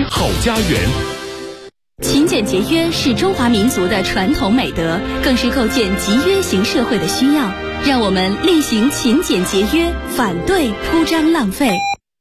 好家园。 勤俭节约是中华民族的传统美德，更是构建集约型社会的需要。让我们厉行勤俭节约，反对铺张浪费。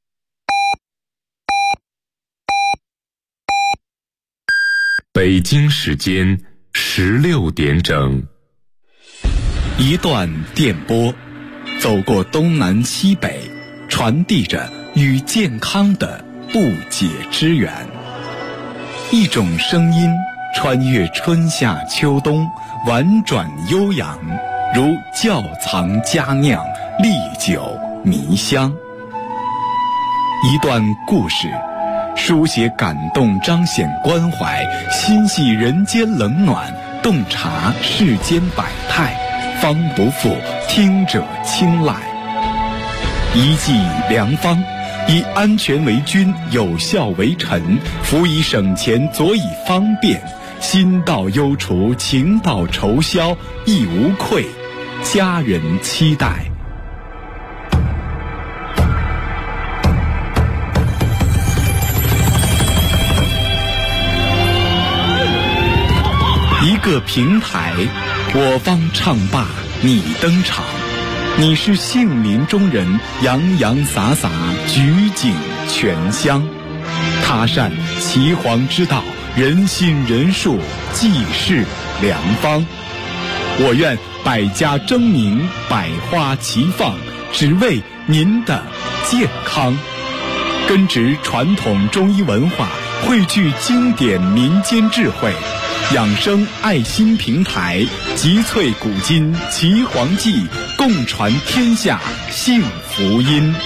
北京时间16点整。 一段电波，走过东南西北，传递着与健康的不解之缘。一种声音穿越春夏秋冬，婉转悠扬，如窖藏佳酿，历久弥香。一段故事，书写感动，彰显关怀，心系人间冷暖，洞察世间百态，方不负听者青睐。一剂良方，以安全为君，有效为臣，辅以省钱，佐以方便，心到忧除，情到愁消，亦无愧，家人期待。一个平台，我方唱罢你登场，你是杏林中人，洋洋洒洒，举景全香。他善岐黄之道，人心人术，济世良方。我愿百家争鸣，百花齐放，只为您的健康。根植传统中医文化，汇聚经典民间智慧，养生爱心平台，集萃古今岐黄记，共传天下幸福音。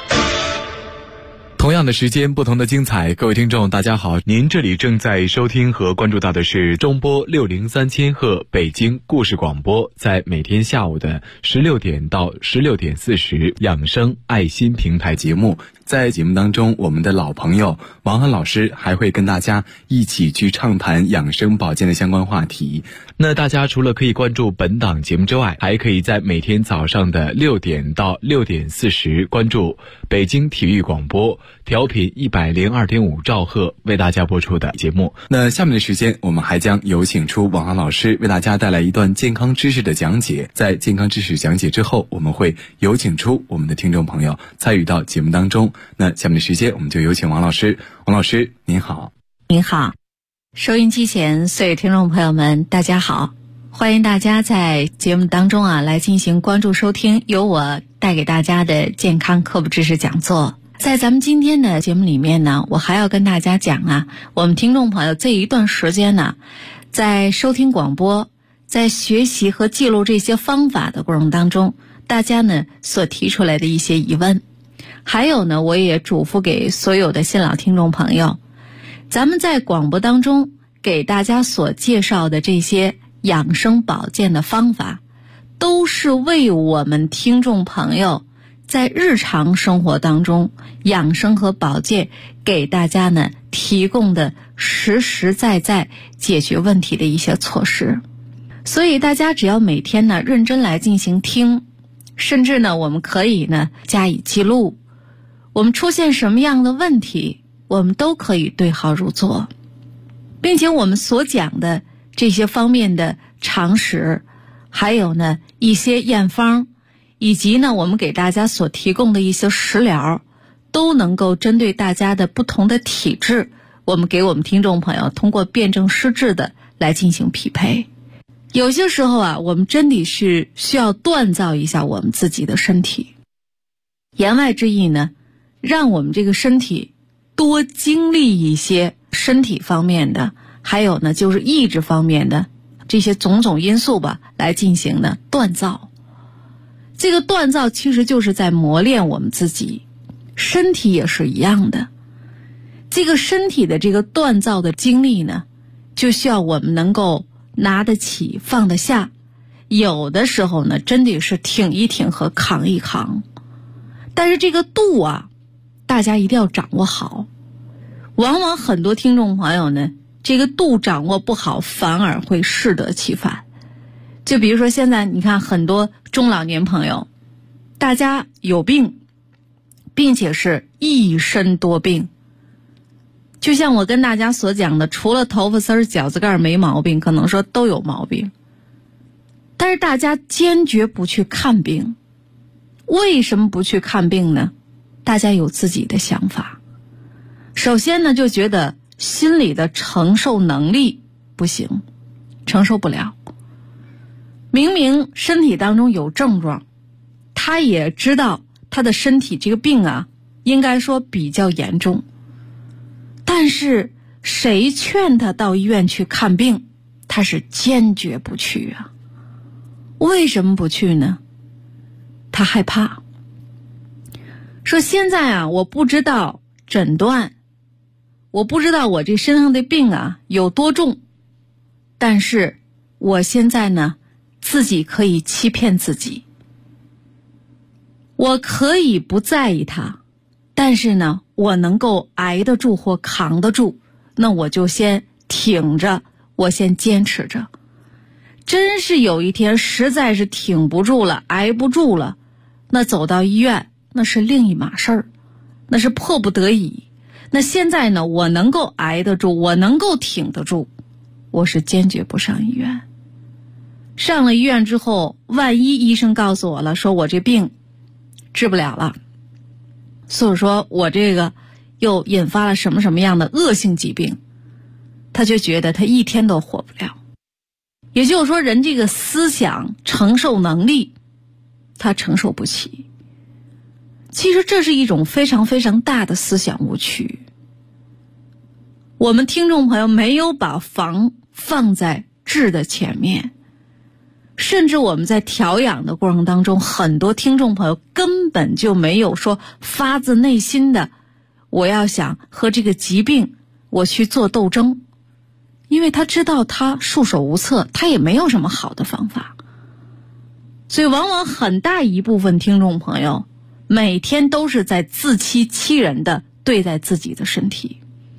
同样的时间，不同的精彩。各位听众大家好，您这里正在收听和关注到的是中波603千赫北京故事广播，在每天下午的16点到16点40养生爱心平台节目。在节目当中，我们的老朋友王涵老师还会跟大家一起去畅谈养生保健的相关话题。那大家除了可以关注本档节目之外，还可以在每天早上的6点到6点40关注北京体育广播调频102.5兆赫为大家播出的节目。那下面的时间，我们还将有请出王涵老师为大家带来一段健康知识的讲解。在健康知识讲解之后，我们会有请出我们的听众朋友参与到节目当中。那下面的时间，我们就有请王老师。王老师您好。 您好，收音机前所有听众朋友们大家好，欢迎大家在节目当中来进行关注收听由我带给大家的健康科普知识讲座。在咱们今天的节目里面呢，我还要跟大家讲我们听众朋友这一段时间呢，在收听广播，在学习和记录这些方法的过程当中，大家呢所提出来的一些疑问，还有呢，我也嘱咐给所有的新老听众朋友，咱们在广播当中给大家所介绍的这些养生保健的方法，都是为我们听众朋友在日常生活当中养生和保健给大家呢提供的实实在在解决问题的一些措施。所以大家只要每天呢认真来进行听，甚至呢我们可以呢加以记录，我们出现什么样的问题，我们都可以对号入座，并且我们所讲的这些方面的常识，还有呢一些验方，以及呢我们给大家所提供的一些食疗，都能够针对大家的不同的体质，我们给我们听众朋友通过辩证施治的来进行匹配。有些时候我们真的是需要锻造一下我们自己的身体，言外之意呢，让我们这个身体多经历一些身体方面的，还有呢就是意志方面的这些种种因素吧，来进行呢锻造。这个锻造其实就是在磨练我们自己，身体也是一样的。这个身体的这个锻造的经历呢，就需要我们能够拿得起放得下，有的时候呢真的是挺一挺和扛一扛，但是这个度大家一定要掌握好。往往很多听众朋友呢，这个度掌握不好，反而会适得其反。就比如说现在你看很多中老年朋友，大家有病，并且是一身多病， 就像我跟大家所讲的，除了头发丝儿、饺子盖没毛病，可能说都有毛病。但是大家坚决不去看病，为什么不去看病呢？大家有自己的想法。首先呢，就觉得心理的承受能力不行，承受不了。明明身体当中有症状，他也知道他的身体这个病啊，应该说比较严重，但是谁劝他到医院去看病，他是坚决不去啊。为什么不去呢？他害怕，说现在啊，我不知道诊断，我不知道我这身上的病啊有多重，但是我现在呢，自己可以欺骗自己，我可以不在意它，但是呢，我能够挨得住或扛得住，那我就先挺着，我先坚持着。真是有一天实在是挺不住了，挨不住了，那走到医院那是另一码事儿，那是迫不得已。那现在呢，我能够挨得住，我能够挺得住，我是坚决不上医院。上了医院之后，万一医生告诉我了，说我这病治不了了，所以说我这个又引发了什么什么样的恶性疾病，他就觉得他一天都活不了。也就是说，人这个思想承受能力他承受不起。其实这是一种非常非常大的思想误区。我们听众朋友没有把防放在治的前面，甚至我们在调养的过程当中，很多听众朋友根本就没有说发自内心的我要想和这个疾病我去做斗争，因为他知道他束手无策，他也没有什么好的方法。所以往往很大一部分听众朋友每天都是在自欺欺人的对待自己的身体。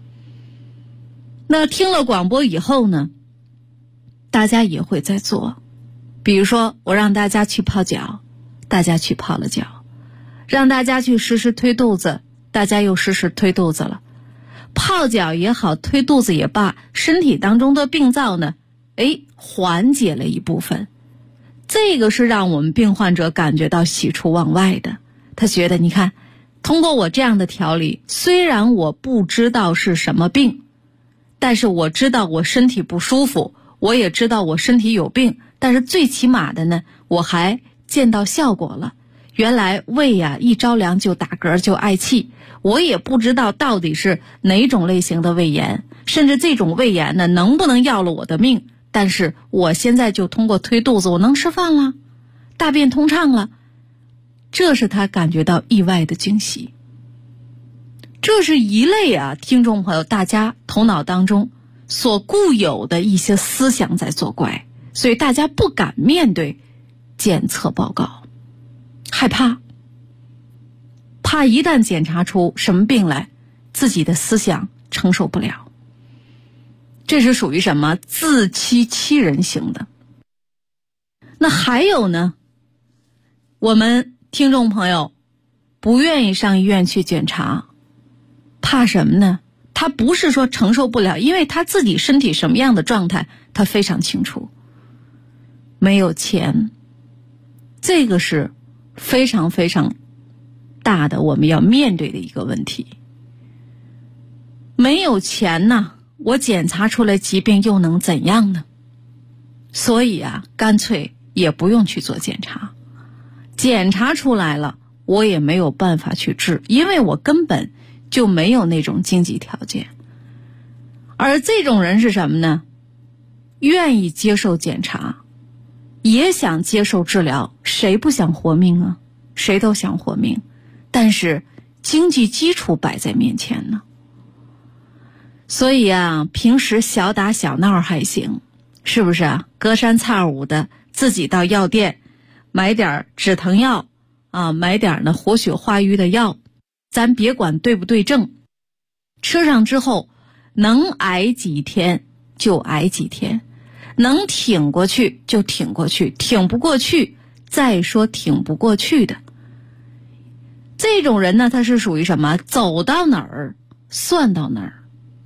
那听了广播以后呢，大家也会在做。比如说我让大家去泡脚，大家去泡了脚；让大家去实时推肚子，大家又实时推肚子了。泡脚也好，推肚子也罢，身体当中的病灶呢，缓解了一部分。这个是让我们病患者感觉到喜出望外的。他觉得你看，通过我这样的调理，虽然我不知道是什么病，但是我知道我身体不舒服，我也知道我身体有病，但是最起码的呢，我还见到效果了。原来胃呀一着凉就打嗝就嗳气，我也不知道到底是哪种类型的胃炎，甚至这种胃炎呢能不能要了我的命，但是我现在就通过推肚子我能吃饭了，大便通畅了，这是他感觉到意外的惊喜。这是一类啊，听众朋友大家头脑当中所固有的一些思想在作怪，所以大家不敢面对检测报告，害怕一旦检查出什么病来，自己的思想承受不了。这是属于什么？自欺欺人型的。那还有呢，我们听众朋友不愿意上医院去检查，怕什么呢？他不是说承受不了，因为他自己身体什么样的状态他非常清楚。没有钱，这个是非常非常大的我们要面对的一个问题。没有钱呢，我检查出来疾病又能怎样呢？所以啊，干脆也不用去做检查。检查出来了，我也没有办法去治，因为我根本就没有那种经济条件。而这种人是什么呢？愿意接受检查，也想接受治疗，谁不想活命啊？谁都想活命，但是经济基础摆在面前呢。所以啊，平时小打小闹还行，是不是啊？隔三差五的自己到药店买点止疼药啊，买点呢活血化瘀的药，咱别管对不对症，吃上之后能挨几天就挨几天，能挺过去就挺过去，挺不过去再说挺不过去的。这种人呢，他是属于什么？走到哪儿算到哪儿。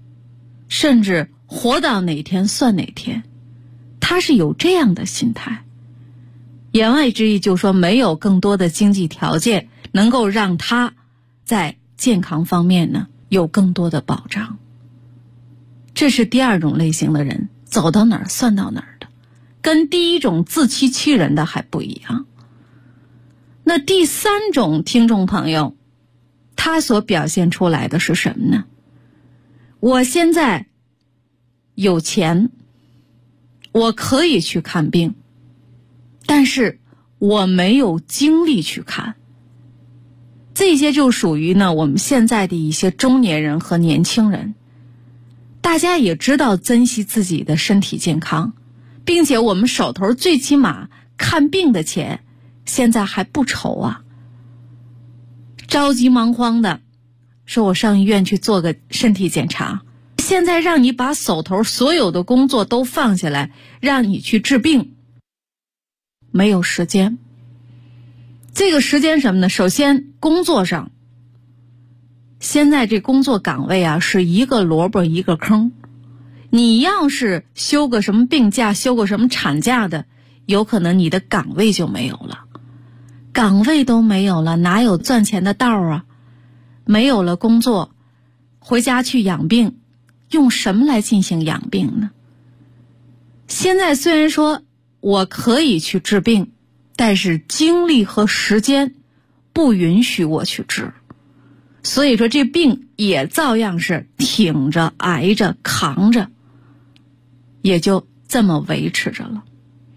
甚至活到哪天算哪天，他是有这样的心态。言外之意就是说，没有更多的经济条件能够让他在健康方面呢有更多的保障。这是第二种类型的人，走到哪儿算到哪儿的，跟第一种自欺欺人的还不一样。那第三种听众朋友，他所表现出来的是什么呢？我现在有钱，我可以去看病，但是我没有精力去看。这些就属于呢我们现在的一些中年人和年轻人。大家也知道珍惜自己的身体健康，并且我们手头最起码看病的钱现在还不愁啊。着急忙慌的说我上医院去做个身体检查，现在让你把手头所有的工作都放下来，让你去治病，没有时间。这个时间什么呢？首先工作上，现在这工作岗位啊是一个萝卜一个坑，你要是休个什么病假，休个什么产假的，有可能你的岗位就没有了。岗位都没有了，哪有赚钱的道啊？没有了工作，回家去养病，用什么来进行养病呢？现在虽然说我可以去治病，但是精力和时间不允许我去治，所以说这病也照样是挺着挨着扛着，也就这么维持着了。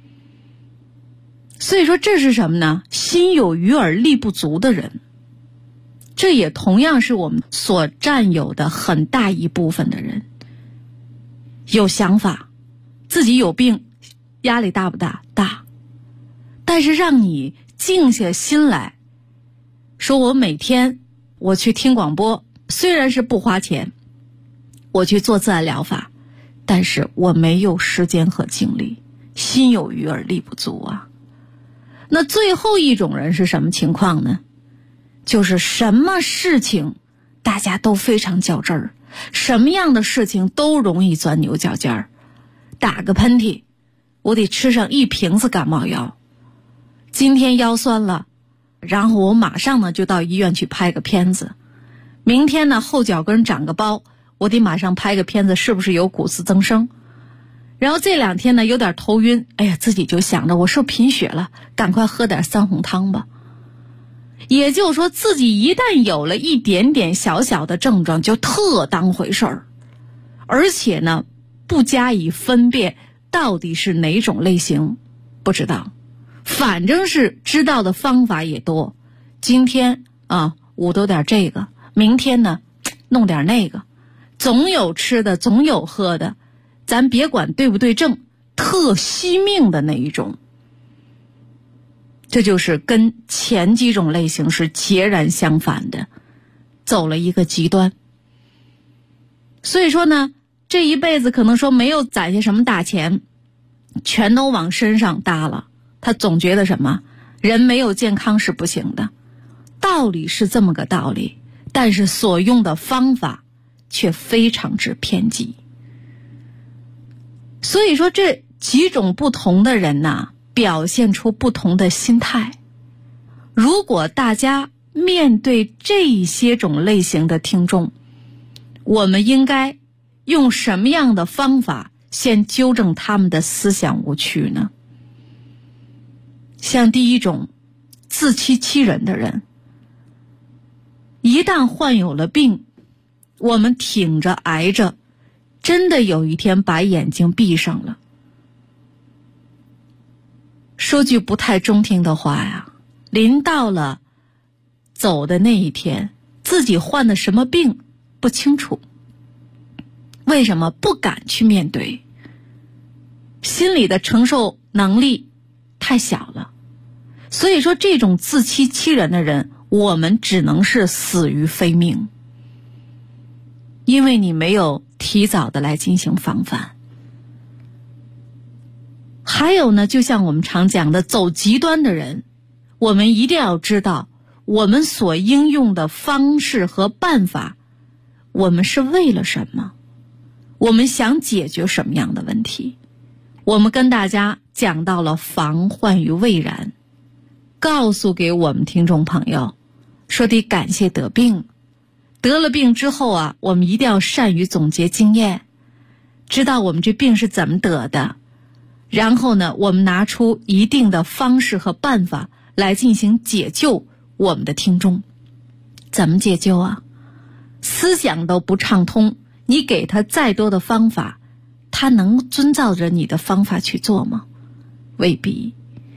所以说这是什么呢？心有余而力不足的人，这也同样是我们所占有的很大一部分的人。有想法，自己有病，压力大不大？大。但是让你静下心来，说我每天我去听广播，虽然是不花钱，我去做自然疗法，但是我没有时间和精力，心有余而力不足啊。那最后一种人是什么情况呢？就是什么事情大家都非常较真儿，什么样的事情都容易钻牛角尖儿。打个喷嚏，我得吃上1瓶子感冒药。今天腰酸了，然后我马上呢就到医院去拍个片子。明天呢后脚跟长个包，我得马上拍个片子，是不是有骨质增生？然后这2天呢有点头晕，哎呀，自己就想着我是不是贫血了，赶快喝点3红汤吧。也就是说，自己一旦有了一点点小小的症状，就特当回事儿，而且呢不加以分辨到底是哪种类型，不知道，反正是知道的方法也多。今天啊捂多点这个，明天呢弄点那个，总有吃的，总有喝的，咱别管对不对症，特惜命的那一种。这就是跟前几种类型是截然相反的，走了一个极端。所以说呢，这一辈子可能说没有攒下什么大钱，全都往身上搭了，他总觉得什么人没有健康是不行的，道理是这么个道理，但是所用的方法却非常之偏激。所以说这几种不同的人呐，表现出不同的心态。如果大家面对这些种类型的听众，我们应该用什么样的方法先纠正他们的思想误区呢？像第一种自欺欺人的人，一旦患有了病，我们挺着挨着，真的有一天把眼睛闭上了，说句不太中听的话呀，临到了走的那一天，自己患的什么病不清楚。为什么不敢去面对？心里的承受能力太小了。所以说这种自欺欺人的人，我们只能是死于非命，因为你没有提早的来进行防范。还有呢，就像我们常讲的，走极端的人，我们一定要知道我们所应用的方式和办法，我们是为了什么？ 我们想解决什么样的问题？我们跟大家讲到了防患于未然，告诉给我们听众朋友说得感谢得病，得了病之后啊，我们一定要善于总结经验，知道我们这病是怎么得的，然后呢，我们拿出一定的方式和办法来进行解救我们的听众。怎么解救啊？思想都不畅通，你给他再多的方法，他能遵照着你的方法去做吗？未必。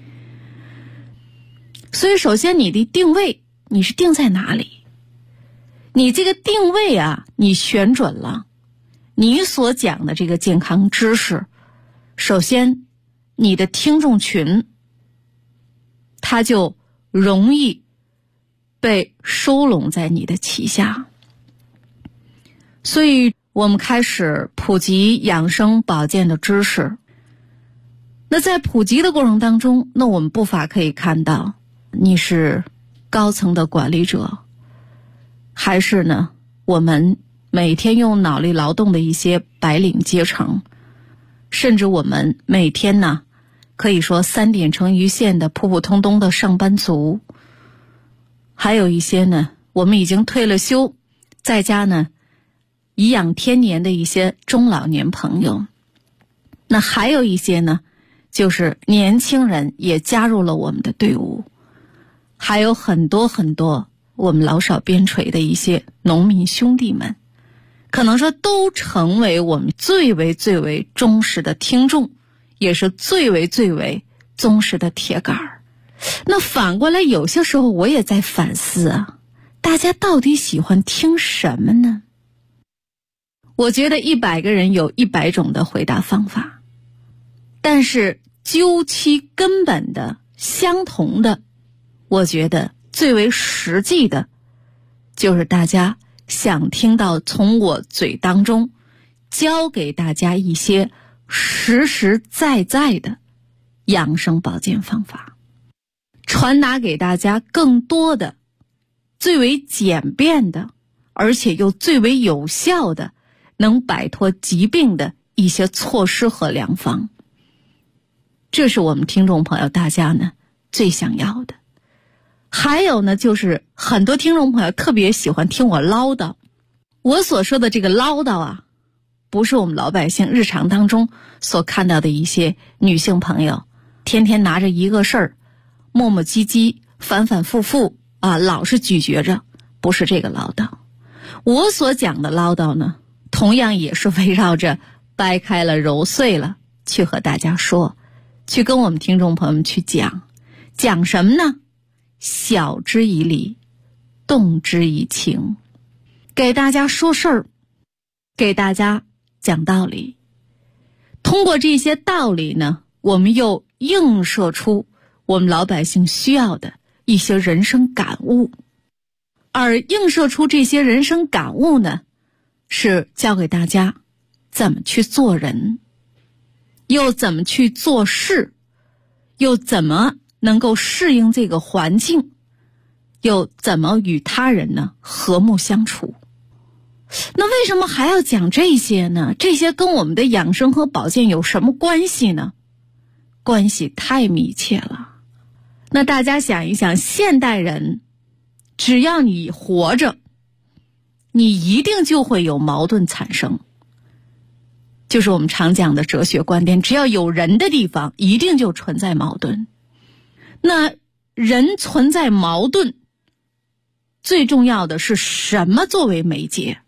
所以首先你的定位，你是定在哪里？你这个定位啊，你选准了，你所讲的这个健康知识，首先你的听众群他就容易被收拢在你的旗下。所以我们开始普及养生保健的知识。那在普及的过程当中，那我们不乏可以看到，你是高层的管理者，还是呢我们每天用脑力劳动的一些白领阶层，甚至我们每天呢可以说3点成一线的普普通通的上班族，还有一些呢我们已经退了休，在家呢颐养天年的一些中老年朋友。那还有一些呢就是年轻人也加入了我们的队伍，还有很多很多我们老少边陲的一些农民兄弟们，可能说都成为我们最为忠实的听众，也是最为忠实的铁杆儿。那反过来有些时候我也在反思啊，大家到底喜欢听什么呢？我觉得100个人有100种的回答方法，但是究其根本的相同的，我觉得最为实际的就是大家想听到从我嘴当中教给大家一些实实在在的养生保健方法，传达给大家更多的最为简便的，而且又最为有效的能摆脱疾病的一些措施和良方。这是我们听众朋友大家呢最想要的。还有呢，就是很多听众朋友特别喜欢听我唠叨。我所说的这个唠叨啊，不是我们老百姓日常当中所看到的一些女性朋友天天拿着一个事儿磨磨唧唧反反复复啊，老是咀嚼着，不是这个唠叨。我所讲的唠叨呢，同样也是围绕着掰开了揉碎了去和大家说，去跟我们听众朋友们去讲什么呢？晓之以理，动之以情，给大家说事儿，给大家讲道理。通过这些道理呢，我们又映射出我们老百姓需要的一些人生感悟。而映射出这些人生感悟呢，是教给大家怎么去做人，又怎么去做事，又怎么能够适应这个环境，又怎么与他人呢和睦相处。那为什么还要讲这些呢？这些跟我们的养生和保健有什么关系呢？关系太密切了。那大家想一想，现代人只要你活着，你一定就会有矛盾产生。就是我们常讲的哲学观点，只要有人的地方一定就存在矛盾。那人存在矛盾，最重要的是什么作为媒介？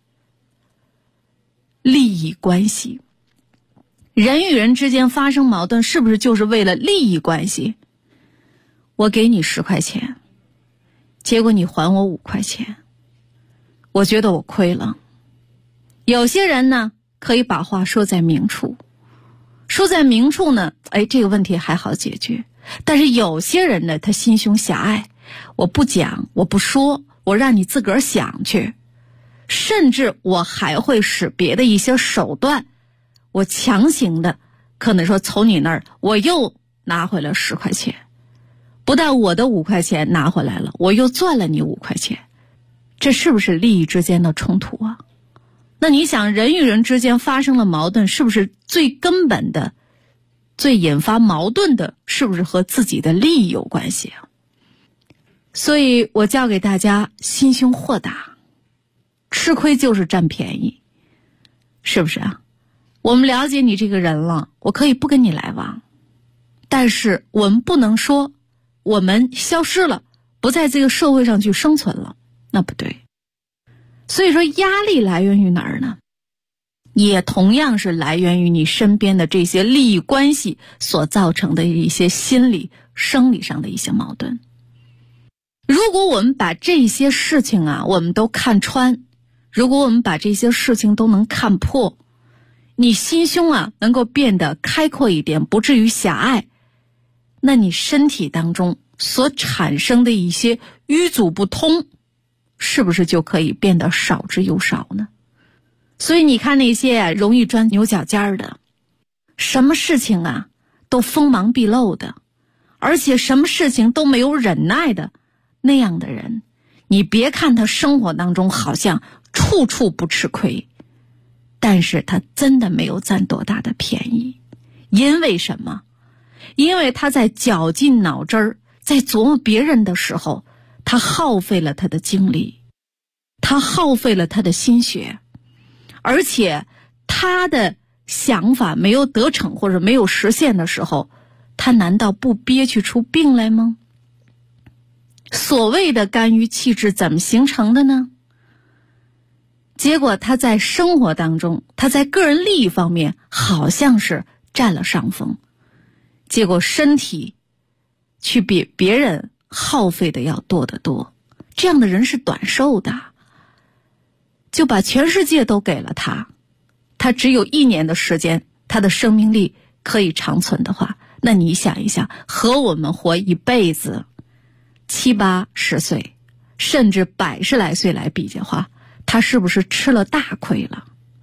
利益关系。人与人之间发生矛盾，是不是就是为了利益关系？我给你10块钱，结果你还我5块钱，我觉得我亏了。有些人呢可以把话说在明处，说在明处呢，这个问题还好解决。但是有些人呢，他心胸狭隘，我不讲，我不说，我让你自个儿想去，甚至我还会使别的一些手段，我强行的可能说从你那儿我又拿回了10块钱，不但我的5块钱拿回来了，我又赚了你5块钱。这是不是利益之间的冲突啊？ 那你想，人与人之间发生了矛盾，是不是最根本的、最引发矛盾的，是不是和自己的利益有关系啊？所以我教给大家心胸豁达，吃亏就是占便宜，是不是啊？我们了解你这个人了，我可以不跟你来往，但是我们不能说我们消失了，不在这个社会上去生存了，那不对。所以说压力来源于哪儿呢？也同样是来源于你身边的这些利益关系所造成的一些心理、生理上的一些矛盾。如果我们把这些事情啊，我们都看穿，如果我们把这些事情都能看破，你心胸啊能够变得开阔一点，不至于狭隘，那你身体当中所产生的一些瘀阻不通，是不是就可以变得少之又少呢？所以你看那些容易钻牛角尖的，什么事情啊都锋芒毕露的，而且什么事情都没有忍耐的那样的人，你别看他生活当中好像处处不吃亏，但是他真的没有占多大的便宜。因为什么？因为他在绞尽脑汁儿，在琢磨别人的时候，他耗费了他的精力，他耗费了他的心血，而且他的想法没有得逞或者没有实现的时候，他难道不憋屈出病来吗？所谓的肝郁气滞怎么形成的呢？结果他在生活当中，他在个人利益方面好像是占了上风，结果身体去比别人耗费的要多得多。这样的人是短寿的，就把全世界都给了他，他只有1年的时间，他的生命力可以长存的话，那你想一想，和我们活一辈子70、80岁甚至100来岁来比的话，他是不是吃了大亏了？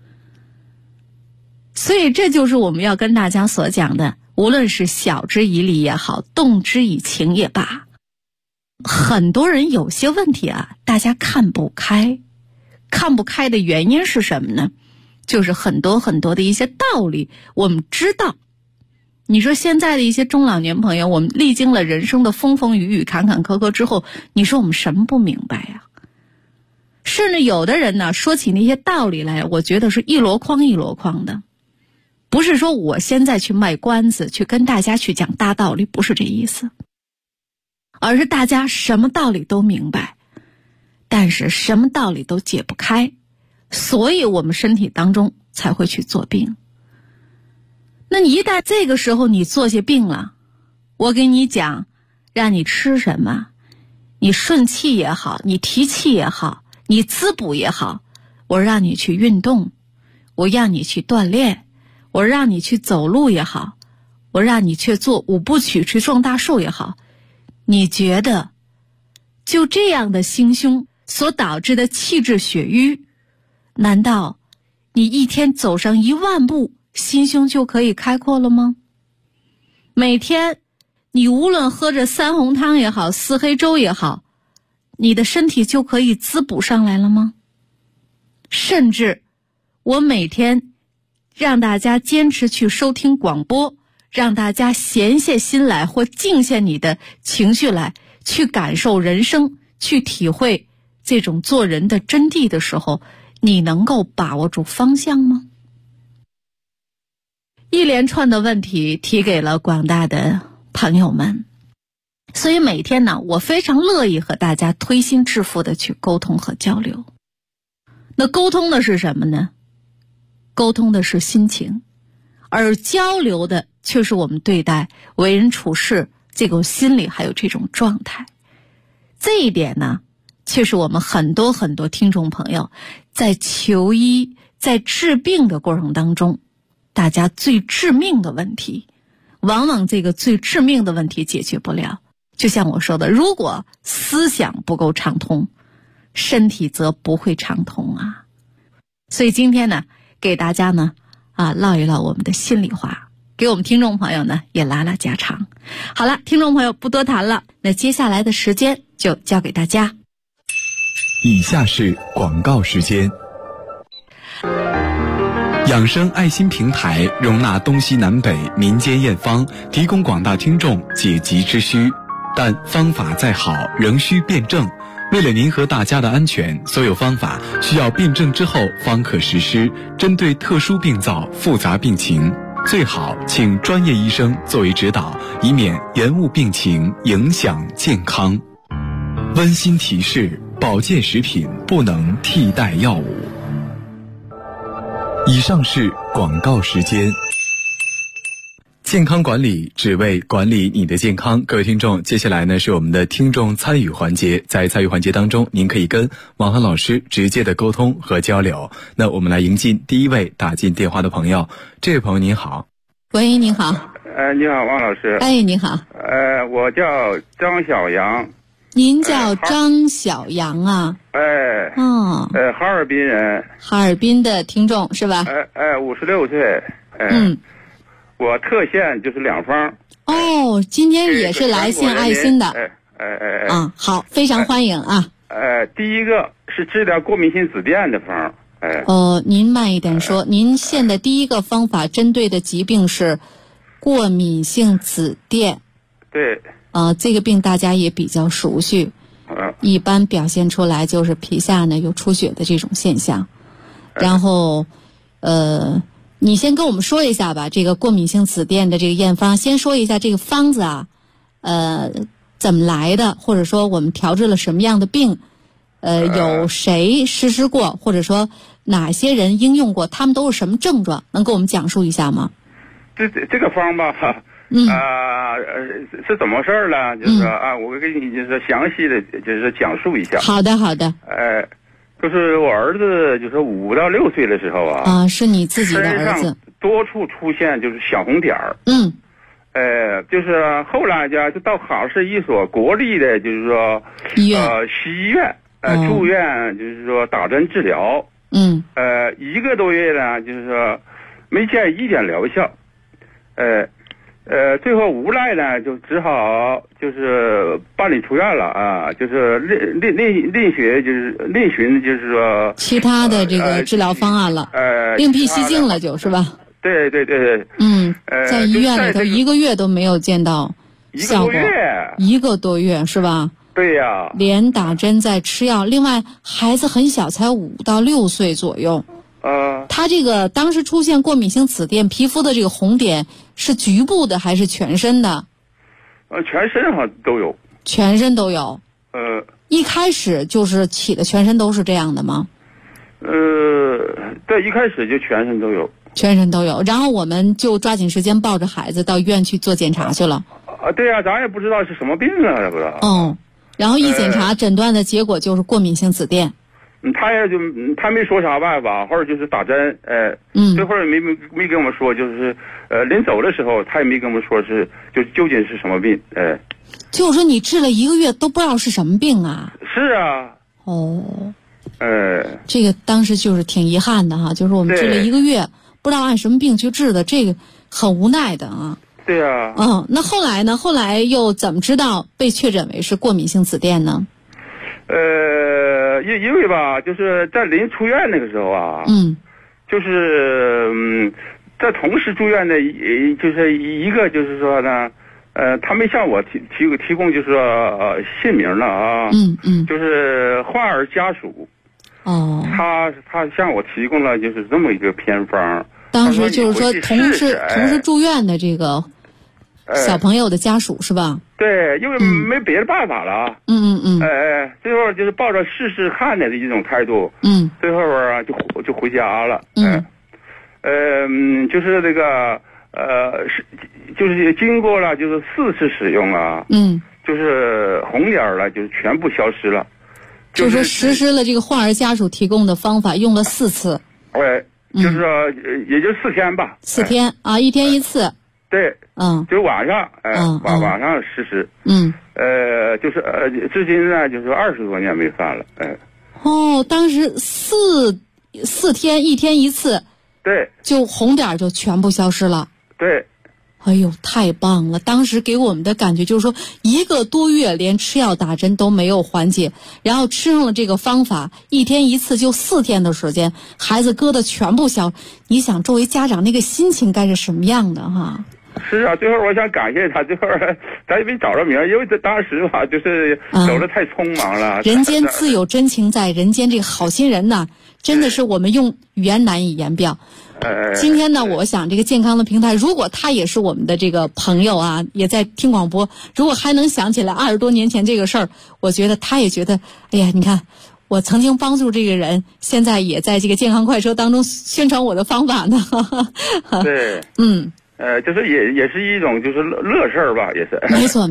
所以这就是我们要跟大家所讲的，无论是晓之以理也好，动之以情也罢，很多人有些问题啊，大家看不开。看不开的原因是什么呢？就是很多的一些道理我们知道。你说现在的一些中老年朋友，我们历经了人生的风风雨雨、坎坎坷坷之后，你说我们什么不明白呀？甚至有的人呢，说起那些道理来，我觉得是一箩筐一箩筐的。不是说我现在去卖关子，去跟大家去讲大道理，不是这意思，而是大家什么道理都明白，但是什么道理都解不开，所以我们身体当中才会去做病。那你一旦这个时候你做些病了，我给你讲，让你吃什么，你顺气也好，你提气也好，你滋补也好，我让你去运动，我让你去锻炼，我让你去走路也好，我让你去做5部曲去撞大树也好，你觉得就这样的心胸所导致的气滞血瘀，难道你一天走上1万步，心胸就可以开阔了吗？每天你无论喝着3红汤也好，4黑粥也好，你的身体就可以滋补上来了吗？甚至我每天让大家坚持去收听广播，让大家闲下心来或静下你的情绪来，去感受人生，去体会这种做人的真谛的时候，你能够把握住方向吗？一连串的问题提给了广大的朋友们，所以每天呢，我非常乐意和大家推心置腹的去沟通和交流。那沟通的是什么呢？沟通的是心情，而交流的却是我们对待为人处事这种心理还有这种状态。这一点呢，却是我们很多听众朋友在求医在治病的过程当中，大家最致命的问题。往往这个最致命的问题解决不了，就像我说的，如果思想不够畅通，身体则不会畅通啊。所以今天呢，给大家呢唠一唠我们的心里话，给我们听众朋友呢也拉拉家常。好了，听众朋友不多谈了，那接下来的时间就交给大家。 以下是广告时间。 养生爱心平台容纳东西南北民间验方，提供广大听众解急之需。但方法再好，仍需辩证。为了您和大家的安全，所有方法需要辩证之后方可实施。针对特殊病灶、复杂病情，最好请专业医生作为指导，以免延误病情，影响健康。温馨提示：保健食品不能替代药物。以上是广告时间。健康管理只为管理你的健康。各位听众，接下来呢是我们的听众参与环节。在参与环节当中，您可以跟王涵老师直接的沟通和交流。那我们来迎进第一位打进电话的朋友。这位朋友您好。 喂，您好。 你好，王老师。 哎，你好。 我叫张小杨。 您叫张小杨啊？哦。 哈尔滨人。 哈尔滨的听众是吧 ？56岁。我特献就是2方。 哦，今天也是来献爱心的。好，非常欢迎啊。 第一个是治疗过敏性紫癜的方。 您慢一点说。您献的第一个方法针对的疾病是过敏性紫癜。 对。 这个病大家也比较熟悉。一般表现出来就是皮下呢有出血的这种现象。然后，你先跟我们说一下吧，这个过敏性紫癜的这个验方，先说一下这个方子啊，怎么来的，或者说我们调治了什么样的病，有谁实施过，或者说哪些人应用过，他们都是什么症状，能给我们讲述一下吗？ 这个方吧，是怎么事儿呢？就是说我给你就是详细的就是讲述一下。 好的，好的。 就是我儿子就是5到6岁的时候啊， 是你自己的儿子， 身上多处出现就是小红点儿。就是后来就到好市一所国立的，就是说医院西医院住院，就是说打针治疗。1个多月呢，就是说没见一点疗效。最后无奈呢，就只好就是办理出院了啊，就是另寻就是说其他的这个治疗方案了，另辟蹊径了，就是吧？ 对。 在医院里头1个月都没有见到效果，1个多月是吧？ 对呀。 连打针再吃药，另外孩子很小，才5到6岁左右。他这个当时出现过敏性紫癜，皮肤的这个红点是局部的还是全身的？ 全身好像都有。 全身都有。一开始就是起的全身都是这样的吗？ 对，一开始就全身都有。 全身都有，然后我们就抓紧时间抱着孩子到医院去做检查去了。 对呀，咱也不知道是什么病啊，这不知道。 然后一检查，诊断的结果就是过敏性紫癜。 他没说啥办法，或者就是打针，这会儿没跟我们说，就是临走的时候他也没跟我们说是究竟是什么病， 就是说你治了1个月都不知道是什么病啊？ 是啊。 这个当时就是挺遗憾的哈，就是我们治了1个月，不知道按什么病去治的，这个很无奈的啊。 对呀。 那后来呢？后来又怎么知道被确诊为是过敏性紫癜呢？ 因为吧，就是在临出院那个时候啊，就是在同时住院的就是一个就是说呢，他没向我提供就是说姓名了啊，就是患儿家属，他向我提供了就是这么一个偏方。 当时就是说同时住院的这个小朋友的家属是吧？ 对，因为没别的办法了。最后就是抱着试试看的一种态度。最后啊就回家了。就是这个就是经过了就是4次使用啊。就是红点了，就是全部消失了。 就是说实施了这个患儿家属提供的方法，用了4次。 就是说也就4天吧。 4天啊，1天1次。 对，就是晚上，晚上实施，就是至今呢，就是20多年没犯了， 当时4天1天1次， 对， 就红点就全部消失了， 对， 哎呦，太棒了！当时给我们的感觉就是说，1个多月连吃药打针都没有缓解，然后吃上了这个方法，1天1次就4天的时间，孩子疙瘩全部消。你想，作为家长那个心情该是什么样的哈？ 是啊，最后我想感谢他，最后咱也没找着名，因为这当时吧，就是走得太匆忙了。 人间自有真情在，人间这个好心人呐，真的是我们用语言难以言表。今天呢，我想这个健康的平台，如果他也是我们的这个朋友啊，也在听广播，如果还能想起来20多年前这个事儿，我觉得他也觉得，哎呀，你看我曾经帮助这个人，现在也在这个健康快车当中宣传我的方法呢。 对，就是也是一种就是乐事儿吧，也是。没错。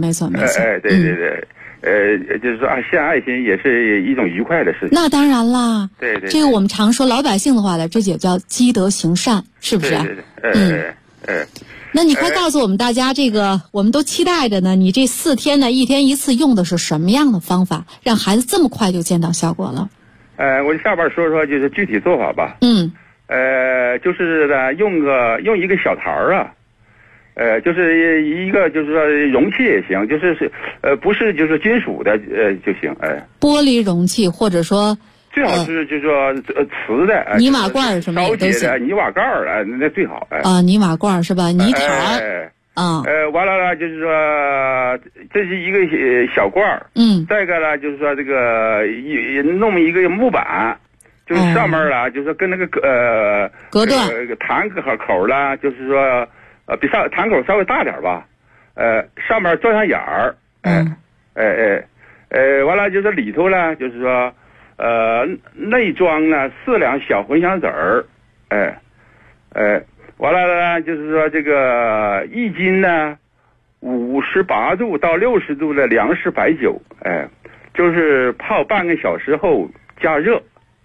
对，就是说献爱心也是一种愉快的事情。 那当然啦。 对。 这个我们常说老百姓的话呢，这也叫积德行善，是不是？ 对。 那你快告诉我们大家，这个我们都期待着呢。你这4天呢，1天1次用的是什么样的方法，让孩子这么快就见到效果了？ 我下边说说就是具体做法吧。就是呢，用一个小坛儿啊。就是一个就是说容器也行，就是不是就是金属的就行， 玻璃容器或者说最好是就是说瓷的， 泥瓦罐什么也都行， 泥瓦盖儿那最好泥瓦罐是吧？泥坛完了呢，就是说这是一个小罐儿，再一个呢就是说这个弄一个木板，就是上面啦，就是跟那个隔断弹口啦，就是说。比坛口稍微大点吧，上面钻上眼儿，完了就是里头呢，就是说，内装呢4两小茴香籽儿，完了呢就是说这个1斤呢58度到60度的粮食白酒，就是泡半个小时后加热，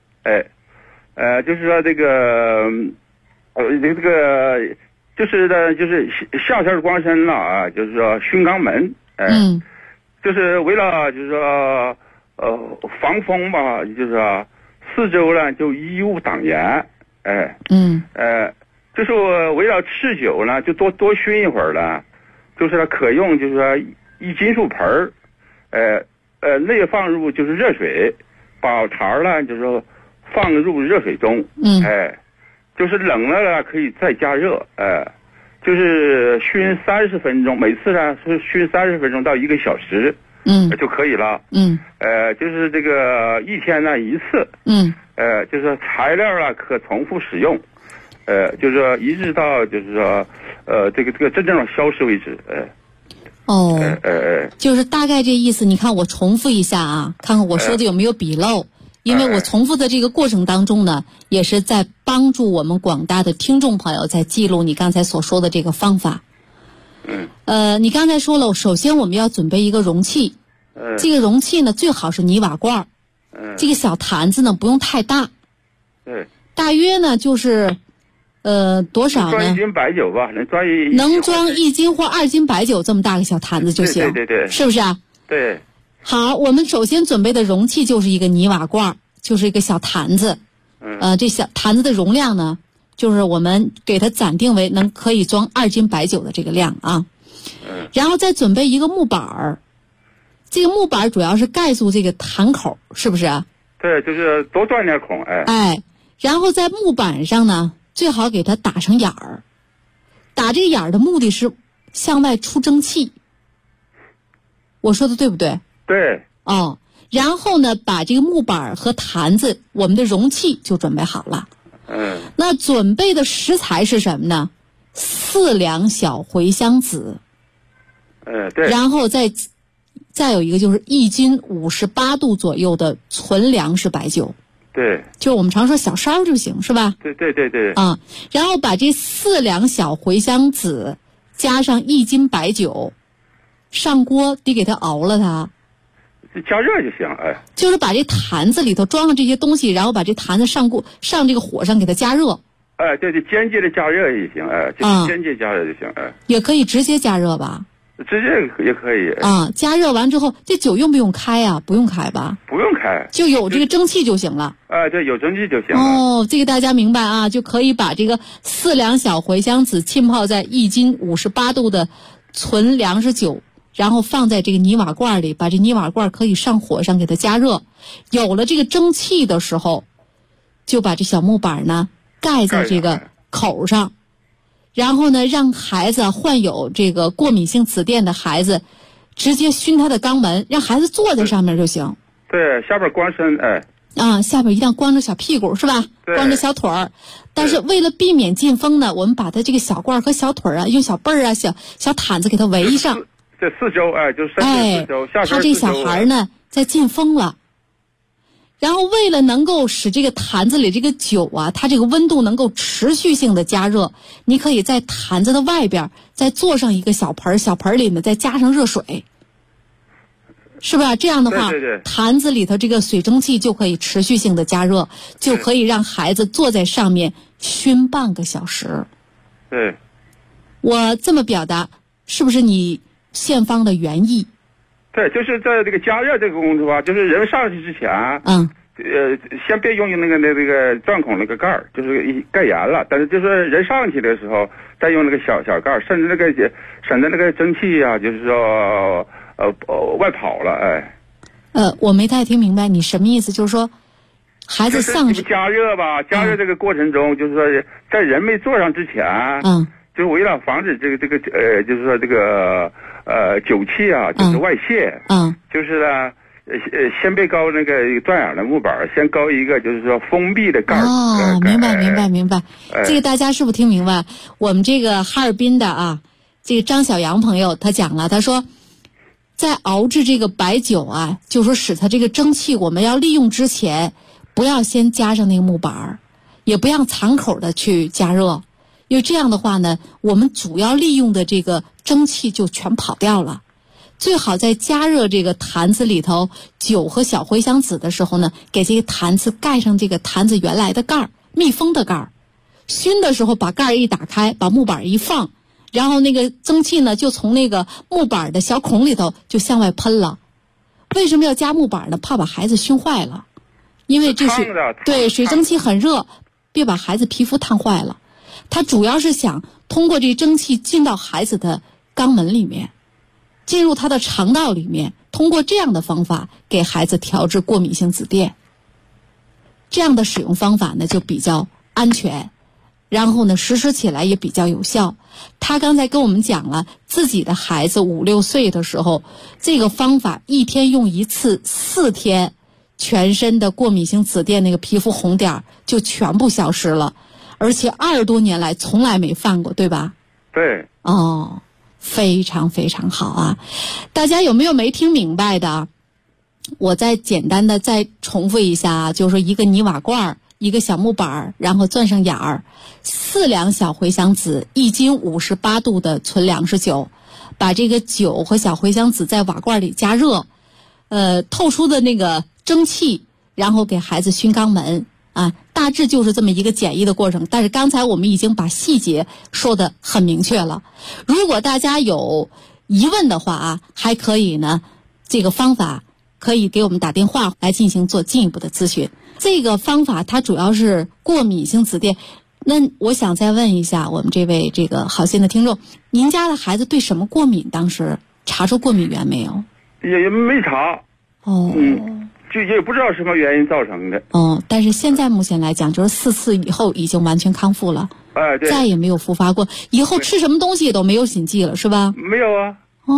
就是说这个就是呢，就是夏天光身了啊，就是说熏肛门，就是为了就是说防风吧，就是说4周呢就衣物挡盐，就是为了持久呢，就多熏一会儿了，就是可用就是说一金属盆儿，内放入就是热水，把坛儿呢就是说放入热水中，就是冷了呢可以再加热，就是熏30分钟，每次呢是熏30分钟到1个小时，就可以了，就是这个1天呢1次，就是材料啊可重复使用，就是说一直到就是说这个真正消失为止， 就是大概这意思。你看我重复一下啊，看看我说的有没有笔漏。因为我重复的这个过程当中呢，也是在帮助我们广大的听众朋友在记录你刚才所说的这个方法。你刚才说了，首先我们要准备一个容器，这个容器呢最好是泥瓦罐，这个小坛子呢不用太大，大约呢就是多少呢？ 装1斤白酒吧， 能装1斤或2斤白酒这么大个小坛子就行， 对， 是不是啊？ 对。 好，我们首先准备的容器就是一个泥瓦罐，就是一个小坛子。这小坛子的容量呢，就是我们给它暂定为可以装2斤白酒的这个量啊。然后再准备一个木板儿，这个木板主要是盖住这个坛口，是不是啊？ 对，就是多钻点孔， 然后在木板上呢，最好给它打上眼儿。打这个眼儿的目的是向外出蒸汽。我说的对不对？ 对。 然后呢，把这个木板和坛子，我们的容器就准备好了。那准备的食材是什么呢？4两小茴香籽。 对。 然后再有一个就是1斤58度左右的纯粮食白酒。 对。 就我们常说小烧就行，是吧？ 对。 然后把这4两小茴香籽加上1斤白酒，上锅得给它熬了它。 加热就行， 就是把这坛子里头装上这些东西，然后把这坛子上这个火上给它加热。 对，间接的加热也行，就是间接加热就行， 也可以直接加热吧？ 直接也可以啊。加热完之后，这酒用不用开啊？不用开吧？ 不用开， 就有这个蒸汽就行了。 对，有蒸汽就行了。 哦，这个大家明白啊，就可以把这个4两小茴香籽浸泡在1斤58度的纯粮食酒，然后放在这个泥瓦罐里，把这泥瓦罐可以上火上给它加热，有了这个蒸汽的时候，就把这小木板呢盖在这个口上，然后呢让孩子患有这个过敏性紫癜的孩子直接熏他的肛门，让孩子坐在上面就行。 对，下边光身， 下边一定要光着小屁股是吧？光着小腿儿。但是为了避免进风呢，我们把它这个小罐和小腿啊，用小被儿啊、小毯子给它围上。 这4周，就是身体4周，下边4周。 他这小孩呢在进风了。然后为了能够使这个坛子里这个酒啊，它这个温度能够持续性的加热，你可以在坛子的外边再做上一个小盆，小盆里呢再加上热水，是吧？这样的话， 对， 坛子里头这个水蒸气就可以持续性的加热，就可以让孩子坐在上面熏半个小时。 对， 我这么表达，是不是你现方的原意？ 对，就是在这个加热这个工作啊，就是人上去之前，先别用那个钻孔那个盖儿，就是盖严了。但是就是人上去的时候，再用那个小盖儿，甚至那个蒸汽啊，就是说外跑了， 我没太听明白你什么意思，就是说孩子上去加热吧，加热这个过程中，就是说在人没坐上之前，就是为了防止这个就是说这个酒气啊，就是外泄，就是呢，先别高那个钻眼的木板，先高一个就是说封闭的盖儿。 明白。这个大家是不是听明白？我们这个哈尔滨的这个张小杨朋友他讲了，他说，在熬制这个白酒啊，就说使它这个蒸汽我们要利用之前，不要先加上那个木板，也不要敞口的去加热。因为这样的话呢，我们主要利用的这个蒸汽就全跑掉了。最好在加热这个坛子里头酒和小茴香籽的时候呢，给这个坛子盖上这个坛子原来的盖儿，密封的盖儿。熏的时候把盖儿一打开，把木板一放，然后那个蒸汽呢就从那个木板的小孔里头就向外喷了。为什么要加木板呢？怕把孩子熏坏了，因为这是水蒸气很热，别把孩子皮肤烫坏了。它主要是想通过这蒸汽进到孩子的肛门里面，进入他的肠道里面，通过这样的方法给孩子调治过敏性紫癜。这样的使用方法呢就比较安全，然后呢实施起来也比较有效。他刚才跟我们讲了自己的孩子5、6岁的时候，这个方法1天用1次，4天全身的过敏性紫癜那个皮肤红点就全部消失了，而且20多年来从来没犯过，对吧？ 对。 非常非常好啊！大家有没有没听明白的？我再简单的再重复一下啊，就是说一个泥瓦罐，一个小木板，然后钻上眼儿，4两小茴香籽，1斤58度的纯粮食酒，把这个酒和小茴香籽在瓦罐里加热，透出的那个蒸汽，然后给孩子熏肛门。大致就是这么一个简易的过程，但是刚才我们已经把细节说得很明确了。如果大家有疑问的话还可以呢，这个方法可以给我们打电话来进行做进一步的咨询。这个方法它主要是过敏性紫癜。那我想再问一下我们这位这个好心的听众，您家的孩子对什么过敏？当时查出过敏源没有？ 也没查。就也不知道什么原因造成的。 但是现在目前来讲，就是4次以后已经完全康复了， 对， 再也没有复发过。以后吃什么东西也都没有心悸了，是吧？ 没有啊。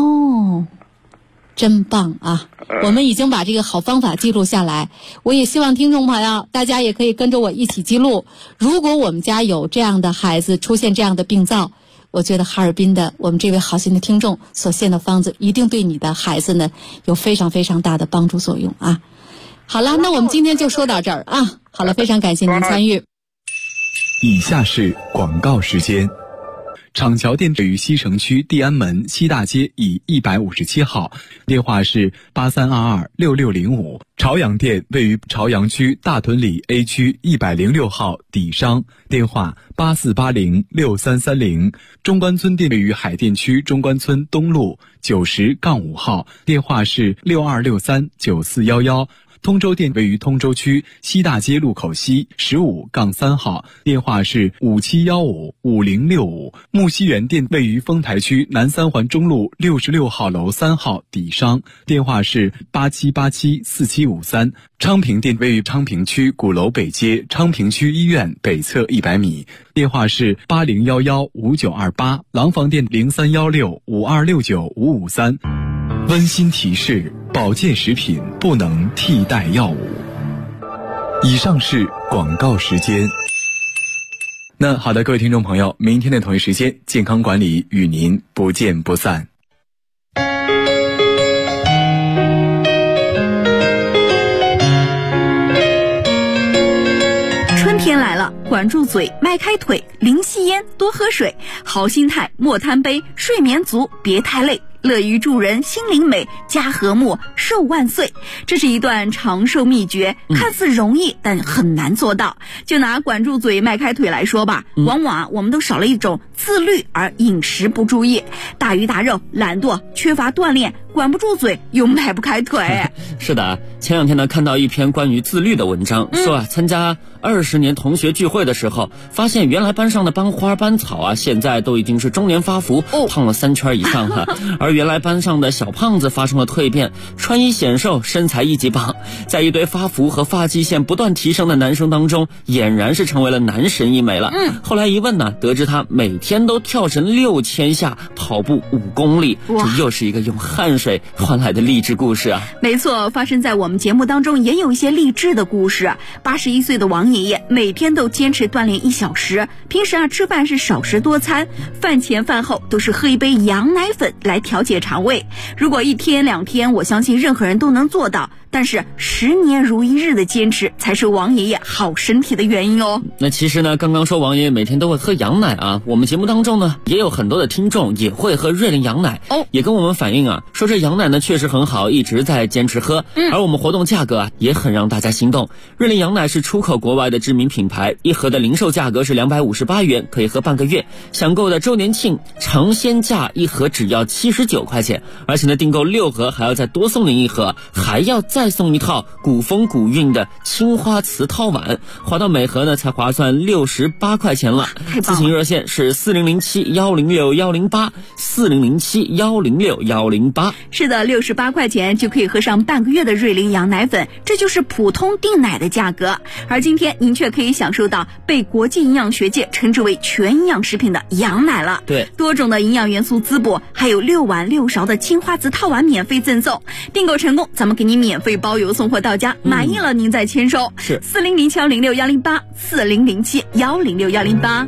真棒啊！我们已经把这个好方法记录下来。我也希望听众朋友大家也可以跟着我一起记录。如果我们家有这样的孩子出现这样的病灶，我觉得哈尔滨的我们这位好心的听众所献的方子一定对你的孩子呢有非常非常大的帮助作用啊。好了，那我们今天就说到这儿啊。好了，非常感谢您参与。 以下是广告时间。 厂桥店位于西城区地安门西大街乙157号，电话是83226605。朝阳店位于朝阳区大屯里 A 区106号底商，电话84806330。中关村店位于海淀区中关村东路90-5号，电话是62639411。通州店位于通州区西大街路口西15-3号，电话是57155065。木樨园店位于丰台区南三环中路66号楼3号底商，电话是87874753。昌平店位于昌平区鼓楼北街昌平区医院北侧100米，电话是80115928。廊坊店031652695553。温馨提示：保健食品不能替代药物。以上是广告时间。那好的，各位听众朋友，明天的同一时间，健康管理与您不见不散。 春天来了，管住嘴，迈开腿，零吸烟，多喝水，好心态，莫贪杯，睡眠足，别太累。乐于助人，心灵美，家和睦，寿万岁。这是一段长寿秘诀，看似容易，但很难做到。就拿管住嘴迈开腿来说吧，往往我们都少了一种自律，而饮食不注意，大鱼大肉，懒惰，缺乏锻炼，管不住嘴又迈不开腿。 是的，前两天呢看到一篇关于自律的文章，说参加20年同学聚会的时候，发现原来班上的班花班草现在都已经是中年发福，胖了3圈以上了。而原来班上的小胖子发生了蜕变，穿衣显瘦，身材一级棒，在一堆发福和发际线不断提升的男生当中，俨然是成为了男神一枚了。后来一问呢，得知他每天都跳绳6000下，跑步5公里，这又是一个用汗水换来的励志故事啊！ 没错，发生在我们节目当中也有一些励志的故事。81岁的王爷爷每天都坚持锻炼1小时，平时吃饭是少食多餐，饭前饭后都是喝一杯羊奶粉来调节肠胃。如果1天2天，我相信任何人都能做到，但是10年如一日的坚持才是王爷爷好身体的原因哦。 那其实呢，刚刚说王爷爷每天都会喝羊奶啊，我们节目当中呢也有很多的听众也会喝瑞麟羊奶也跟我们反映说这羊奶呢确实很好，一直在坚持喝。而我们活动价格也很让大家心动。瑞麟羊奶是出口国外的知名品牌，一盒的零售价格是258元，可以喝半个月。想购的周年庆尝鲜价一盒只要79块钱，而且呢订购6盒还要再多送您1盒，还要再送一套古风古韵的青花瓷套碗，花到每盒呢才划算68块钱了。咨询热线是4007-106-108，4007-106-108。 是的，68块钱就可以喝上半个月的瑞麟羊奶粉，这就是普通订奶的价格。而今天您却可以享受到被国际营养学界称之为全营养食品的羊奶了。 对， 多种的营养元素滋补，还有6碗6勺的青花瓷套碗免费赠送。订购成功，咱们给您免费包邮送货到家，满意了您再签收。 是 4007-106-108，4007-106-108。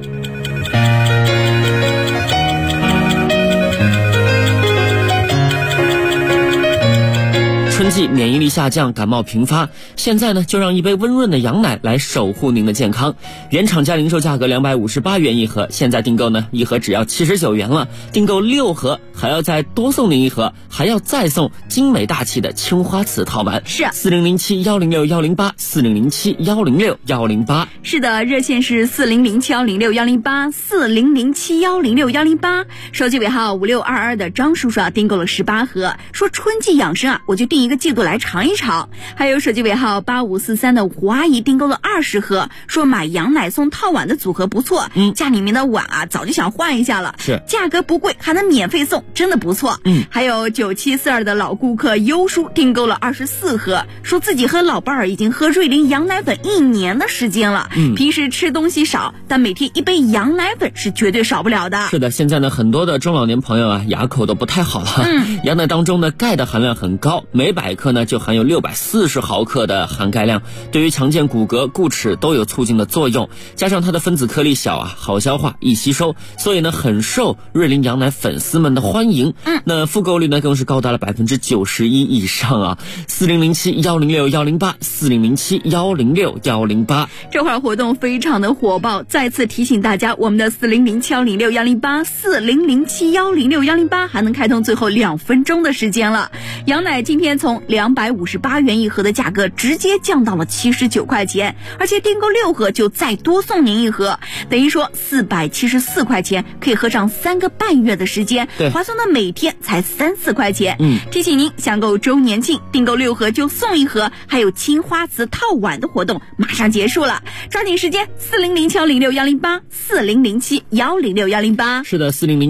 春季免疫力下降，感冒频发，现在呢就让一杯温润的羊奶来守护您的健康。原厂家零售价格258元1盒，现在订购呢1盒只要79元了，订购6盒还要再多送您1盒，还要再送精美大气的青花瓷套碗。 是 4007-106-108， 4007-106-108。 是的，热线是4007-106-108， 4007-106-108。手机尾号5622的张叔叔订购了18盒，说春季养生我就订1个季度来尝一尝。还有手机尾号8543的胡阿姨订购了20盒，说买羊奶送套碗的组合不错，家里面的碗早就想换一下了， 是价格不贵，还能免费送，真的不错。还有9742的老顾客优叔订购了24盒，说自己和老伴儿已经喝瑞麟羊奶粉1年的时间了，平时吃东西少，但每天1杯羊奶粉是绝对少不了的。 是的，现在呢很多的中老年朋友牙口都不太好了，羊奶当中呢钙的含量很高，每100 100克呢就含有640毫克的含钙量，对于强健骨骼、固齿都有促进的作用。加上它的分子颗粒小啊，好消化、易吸收，所以呢很受瑞麟羊奶粉丝们的欢迎。那复购率呢更是高达了91%以上啊！4007106108，4007106108。 这会儿活动非常的火爆，再次提醒大家，我们的4007106108，4007106108还能开通最后2分钟的时间了。羊奶今天从258元一盒的价格直接降到了79块钱，而且订购6盒就再多送您1盒，等于说474块钱可以喝上3个半月的时间，划算的每天才3-4块钱。提醒您，享购周年庆订购6盒就送1盒，还有青花瓷套碗的活动马上结束了，抓紧时间，4007106108，4007106108。 是的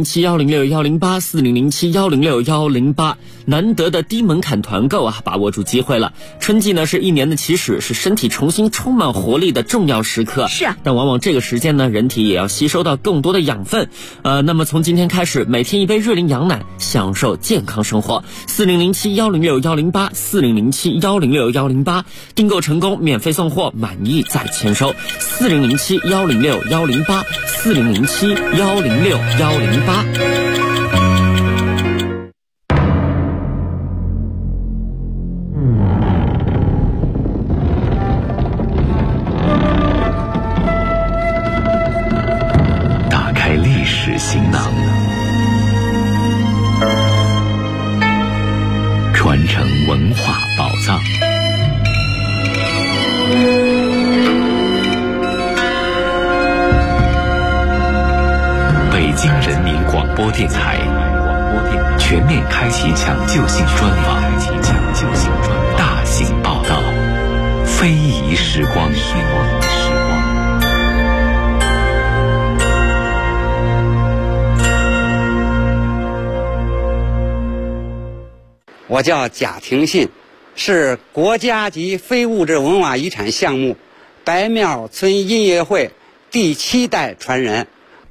，4007106108，4007106108。难得的低门槛团购啊，把握住机会了。春季呢是一年的起始，是身体重新充满活力的重要时刻。 是啊， 但往往这个时间呢，人体也要吸收到更多的养分。那么从今天开始，每天1杯瑞麟羊奶，享受健康生活。4007106108，4007106108，订购成功免费送货，满意再签收。4007106108，4007106108。 行囊，传承文化宝藏。北京人民广播电台全面开启抢救性专访，大型报道，非遗时光。 我叫贾廷信，是国家级非物质文化遗产项目白庙村音乐会第7代传人。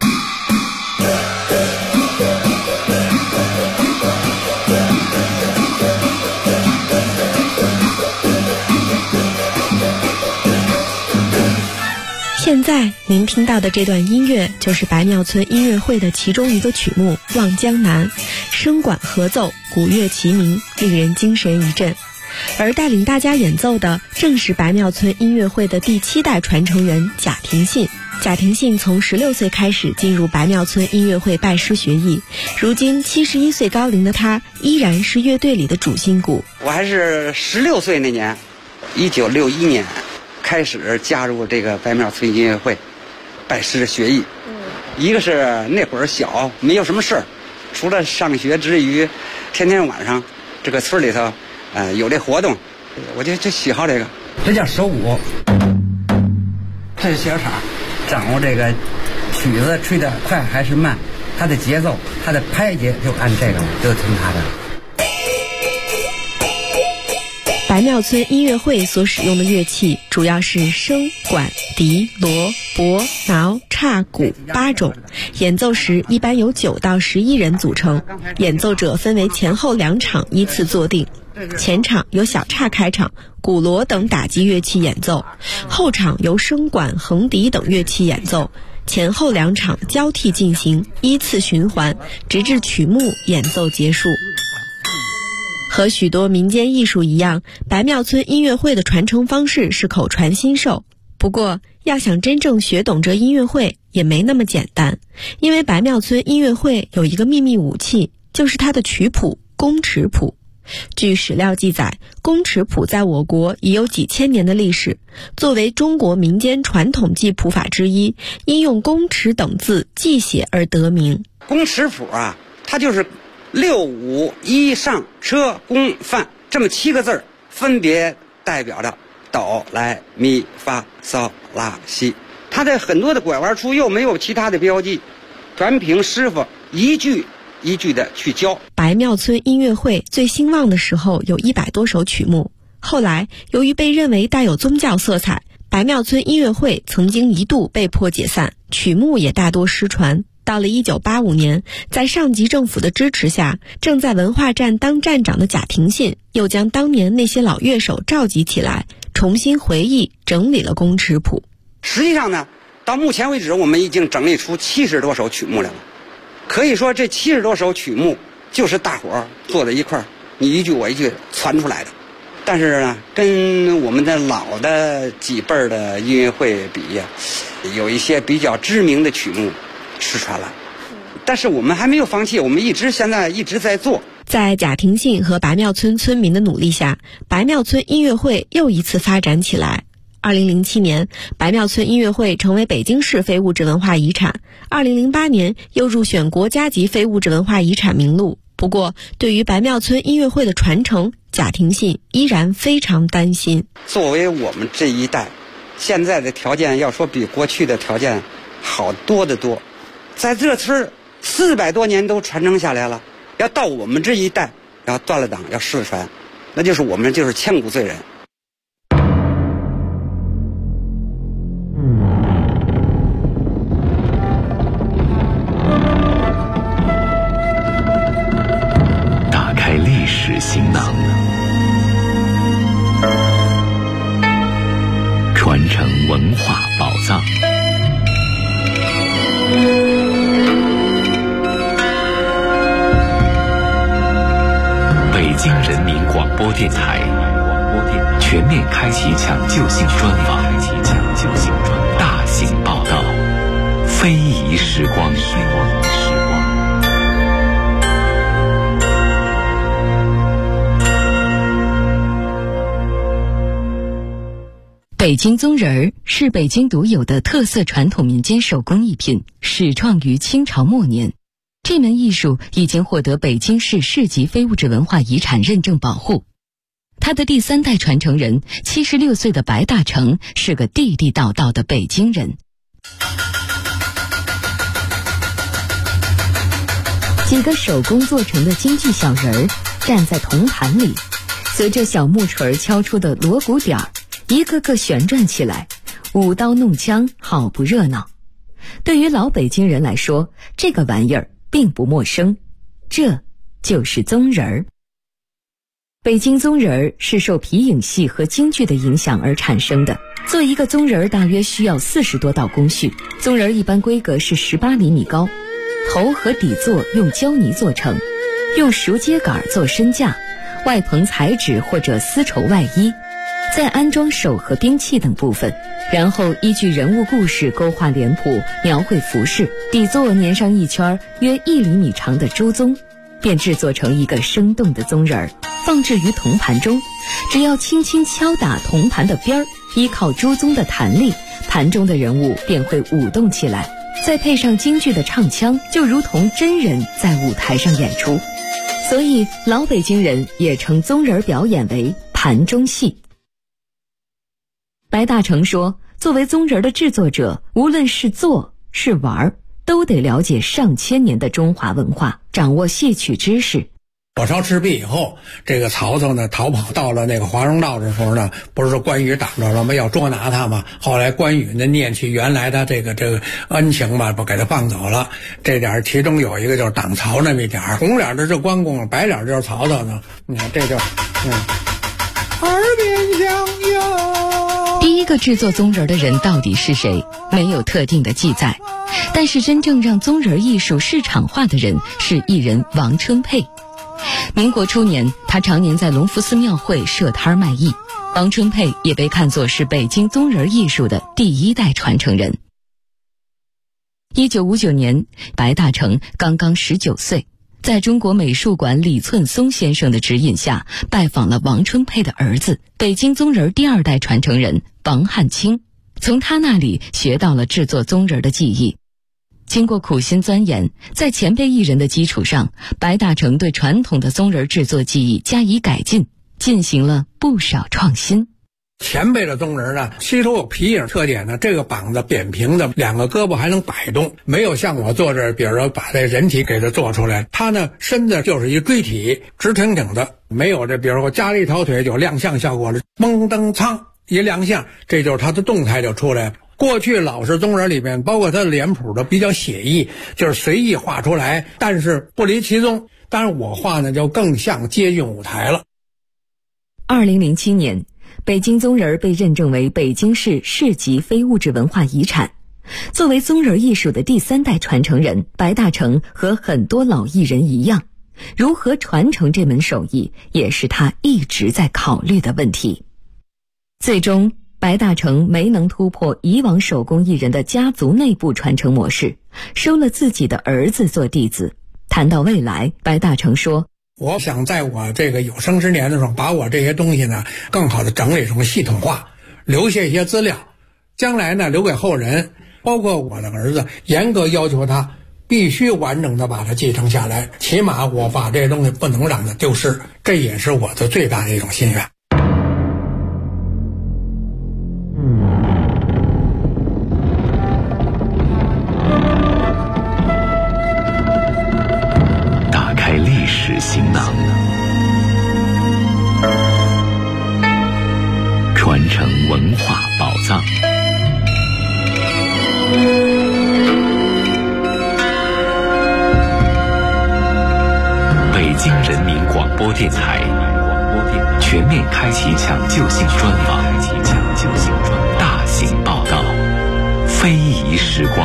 现在您听到的这段音乐就是白庙村音乐会的其中一个曲目《望江南》，声管合奏，鼓乐齐鸣，令人精神一振。而带领大家演奏的正是白庙村音乐会的第7代传承人贾廷信。贾廷信从16岁开始进入白庙村音乐会拜师学艺，如今71岁高龄的他依然是乐队里的主心骨。 我还是16岁那年，1961年开始加入这个白庙村音乐会拜师学艺。一个是那会儿小，没有什么事儿，除了上学之余，天天晚上这个村里头有这活动，我就喜好这个。这叫手鼓，这是小场，掌握这个曲子吹得快还是慢，它的节奏，它的拍节就按这个，就听它的。 白庙村音乐会所使用的乐器主要是笙、管、笛、锣、钹、挠、叉、鼓8种，演奏时一般由9到11人组成，演奏者分为前后2场依次坐定。前场由小叉开场，鼓锣等打击乐器演奏，后场由笙管、横笛等乐器演奏，前后2场交替进行，依次循环，直至曲目演奏结束。和许多民间艺术一样，白庙村音乐会的传承方式是口传心授。不过，要想真正学懂这音乐会也没那么简单，因为白庙村音乐会有一个秘密武器，就是它的曲谱宫尺谱。据史料记载，宫尺谱在我国已有几千年的历史，作为中国民间传统记谱法之一，因用宫尺等字记写而得名。 宫尺谱啊，它就是6、5、1上车宫范这么7个字，分别代表着哆来咪发嗦拉西。它在很多的拐弯处又没有其他的标记，全凭师傅一句一句的去教。 白庙村音乐会最兴旺的时候有100多首曲目，后来由于被认为带有宗教色彩，白庙村音乐会曾经一度被迫解散，曲目也大多失传。 到了1985年，在上级政府的支持下，正在文化站当站长的贾廷信又将当年那些老乐手召集起来，重新回忆整理了工尺谱。 实际上呢，到目前为止我们已经整理出70多首曲目来了。可以说这70多首曲目就是大伙儿坐在一块儿，你一句我一句传出来的。但是呢，跟我们的老的几辈儿的音乐会比呀，有一些比较知名的曲目失传了。但是我们还没有放弃，我们现在一直在做。 在贾廷信和白庙村村民的努力下，白庙村音乐会又一次发展起来。2007年，白庙村音乐会成为北京市非物质文化遗产。2008年又入选国家级非物质文化遗产名录。不过，对于白庙村音乐会的传承，贾廷信依然非常担心。 作为我们这一代，现在的条件要说比过去的条件好多得多。在这村400多年都传承下来了，要到我们这一代要断了档，要失传，那就是我们就是千古罪人。 打开历史行囊，传承文化宝藏。北京人民广播电台全面开启抢救性专访，大型报道，非遗时光。 北京宗人儿是北京独有的特色传统民间手工艺品，始创于清朝末年。这门艺术已经获得北京市市级非物质文化遗产认证保护。他的第3代传承人76岁的白大成是个地地道道的北京人。几个手工做成的京剧小人儿站在铜盘里，随着小木锤敲出的锣鼓点儿，一个个旋转起来，舞刀弄枪，好不热闹。对于老北京人来说，这个玩意儿并不陌生，这就是宗人儿。北京宗人儿是受皮影戏和京剧的影响而产生的。做一个宗人儿大约需要40多道工序。宗人儿一般规格是18厘米高，头和底座用胶泥做成，用熟秸秆做身架，外棚彩纸或者丝绸外衣，再安装手和兵器等部分，然后依据人物故事勾画脸谱，描绘服饰，底座粘上一圈约1厘米长的朱宗，便制作成一个生动的宗人儿，放置于铜盘中。只要轻轻敲打铜盘的边儿，依靠朱宗的弹力，盘中的人物便会舞动起来，再配上京剧的唱腔，就如同真人在舞台上演出。所以老北京人也称宗人表演为盘中戏。白大成说，作为宗人的制作者，无论是做是玩，都得了解上千年的中华文化，掌握戏曲知识。 火烧赤壁以后，这个曹操呢逃跑到了那个华容道的时候呢，不是说关羽挡着了吗？要捉拿他吗？后来关羽呢念起原来的这个恩情吧，不给他放走了。这点其中有一个就是挡曹那么一点，红脸的是关公，白脸就是曹操呢。你看这就耳边响哟。 第一个制作宗人的人到底是谁？没有特定的记载。但是真正让宗人艺术市场化的人是艺人王春佩。民国初年，他常年在隆福寺庙会设摊卖艺。王春佩也被看作是北京宗人艺术的第1代传承人。1959年，白大成刚刚19岁，在中国美术馆李寸松先生的指引下，拜访了王春佩的儿子，北京宗人第2代传承人王汉卿，从他那里学到了制作宗人的技艺。经过苦心钻研，在前辈艺人的基础上，白大成对传统的宗人制作技艺加以改进，进行了不少创新。 前辈的宗人呢，吸收有皮影特点呢，这个膀子扁平的，2个胳膊还能摆动，没有像我做这，比如说把这人体给它做出来，他呢身子就是一锥体，直挺挺的，没有这比如说加了一条腿有亮相效果了，蹦蹬苍一亮相，这就是他的动态就出来了。 过去老式宗人里边，包括他的脸谱都比较写意，就是随意画出来，但是不离其宗。当然我画呢就更像接近舞台了。 2007年，北京宗人被认证为北京市市级非物质文化遗产。作为宗人艺术的第3代传承人，白大成和很多老艺人一样，如何传承这门手艺也是他一直在考虑的问题。最终白大成没能突破以往手工艺人的家族内部传承模式，收了自己的儿子做弟子。谈到未来，白大成说， 我想在我这个有生之年的时候，把我这些东西呢更好的整理成系统化，留下一些资料，将来呢留给后人，包括我的儿子，严格要求他必须完整的把它继承下来，起码我把这些东西不能让它丢失，这也是我的最大的一种心愿。 打开历史行囊，传承文化宝藏。北京人民广播电台全面开启抢救性专访，大型报道，非遗时光。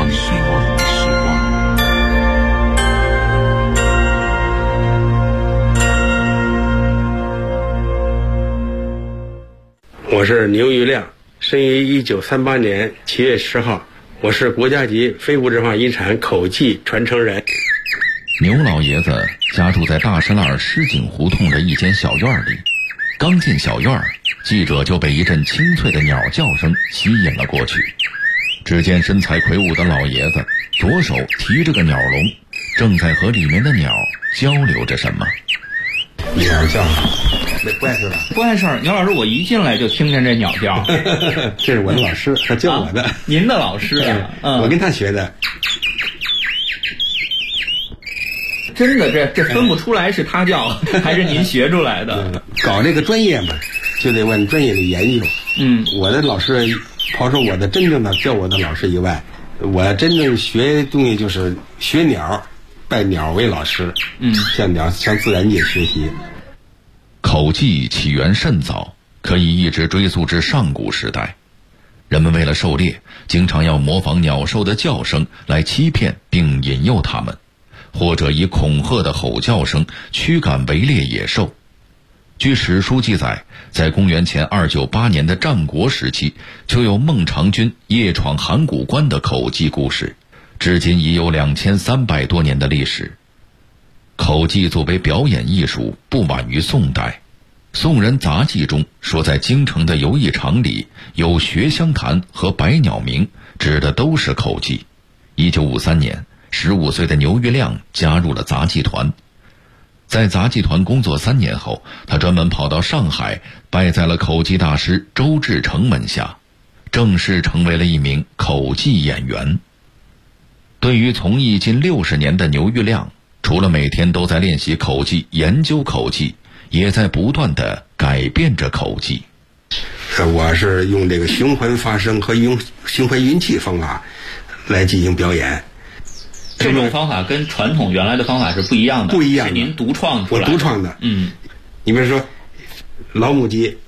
我是牛玉亮，生于1938年7月10号，我是国家级非物质文化遗产口技传承人。 牛老爷子家住在大栅栏狮井胡同的一间小院里，刚进小院，记者就被一阵清脆的鸟叫声吸引了过去。只见身材魁梧的老爷子左手提着个鸟笼，正在和里面的鸟交流着什么。 鸟叫，不碍事吧？ 不碍事。牛老师，我一进来就听见这鸟叫。 这是我的老师，他教我的。 您的老师啊？ 我跟他学的。 真的，这分不出来是他教还是您学出来的。 搞这个专业嘛，就得往专业里研究。我的老师，刨出我的真正的教我的老师以外，我真正学东西就是学鸟，拜鸟为老师。向鸟向自然界学习。 口技起源甚早，可以一直追溯至上古时代。人们为了狩猎，经常要模仿鸟兽的叫声来欺骗并引诱它们，或者以恐吓的吼叫声驱赶围猎野兽。据史书记载，在公元前298年的战国时期，就有孟尝君夜闯函谷关的口技故事，至今已有2300多年的历史。口技作为表演艺术，不晚于宋代。宋人杂记中说，在京城的游艺场里有学香坛和百鸟鸣，指的都是口技。1953年，15岁的牛玉亮加入了杂技团。在杂技团工作3年后，他专门跑到上海，拜在了口技大师周志成门下，正式成为了一名口技演员。对于从艺近60年的牛玉亮，除了每天都在练习口技、研究口技，也在不断地改变着口技。 我是用这个循环发声和用循环运气方法来进行表演。 这种方法跟传统原来的方法是不一样的， 不一样的， 是您独创出来的。 我独创的。你比如说老母鸡，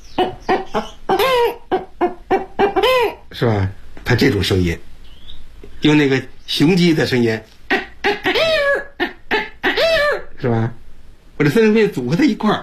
是吧？它这种声音，用那个雄鸡的声音，是吧？我这3声音组合在一块儿，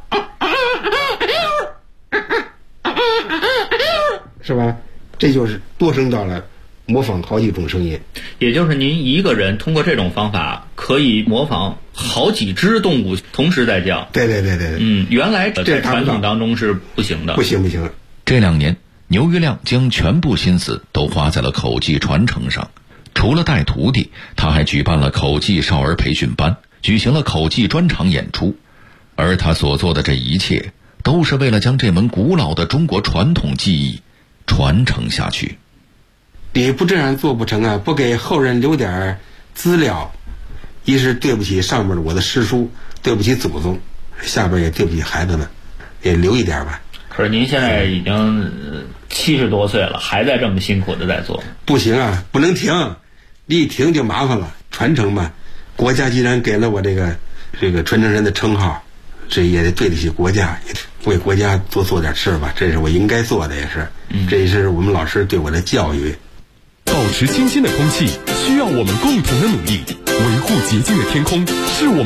是吧？这就是多声道了，模仿好几种声音。 也就是您一个人通过这种方法可以模仿好几只动物同时在叫。 对。 原来在传统当中是不行的。 不行。 这2年，牛玉亮将全部心思都花在了口技传承上。除了带徒弟，他还举办了口技少儿培训班，举行了口技专场演出。而他所做的这一切，都是为了将这门古老的中国传统技艺传承下去。 你不这样做不成啊！不给后人留点资料，一是对不起上面我的师叔，对不起祖宗，下边也对不起孩子们，也留一点吧。 可是您现在已经70多岁了，还在这么辛苦的在做。 不行啊，不能停，一停就麻烦了。传承嘛，国家既然给了我这个传承人的称号，这也得对得起国家，为国家多做点事吧，这是我应该做的，也是。这也是我们老师对我的教育。 保持清新的空气需要我们共同的努力，维护洁净的天空是我们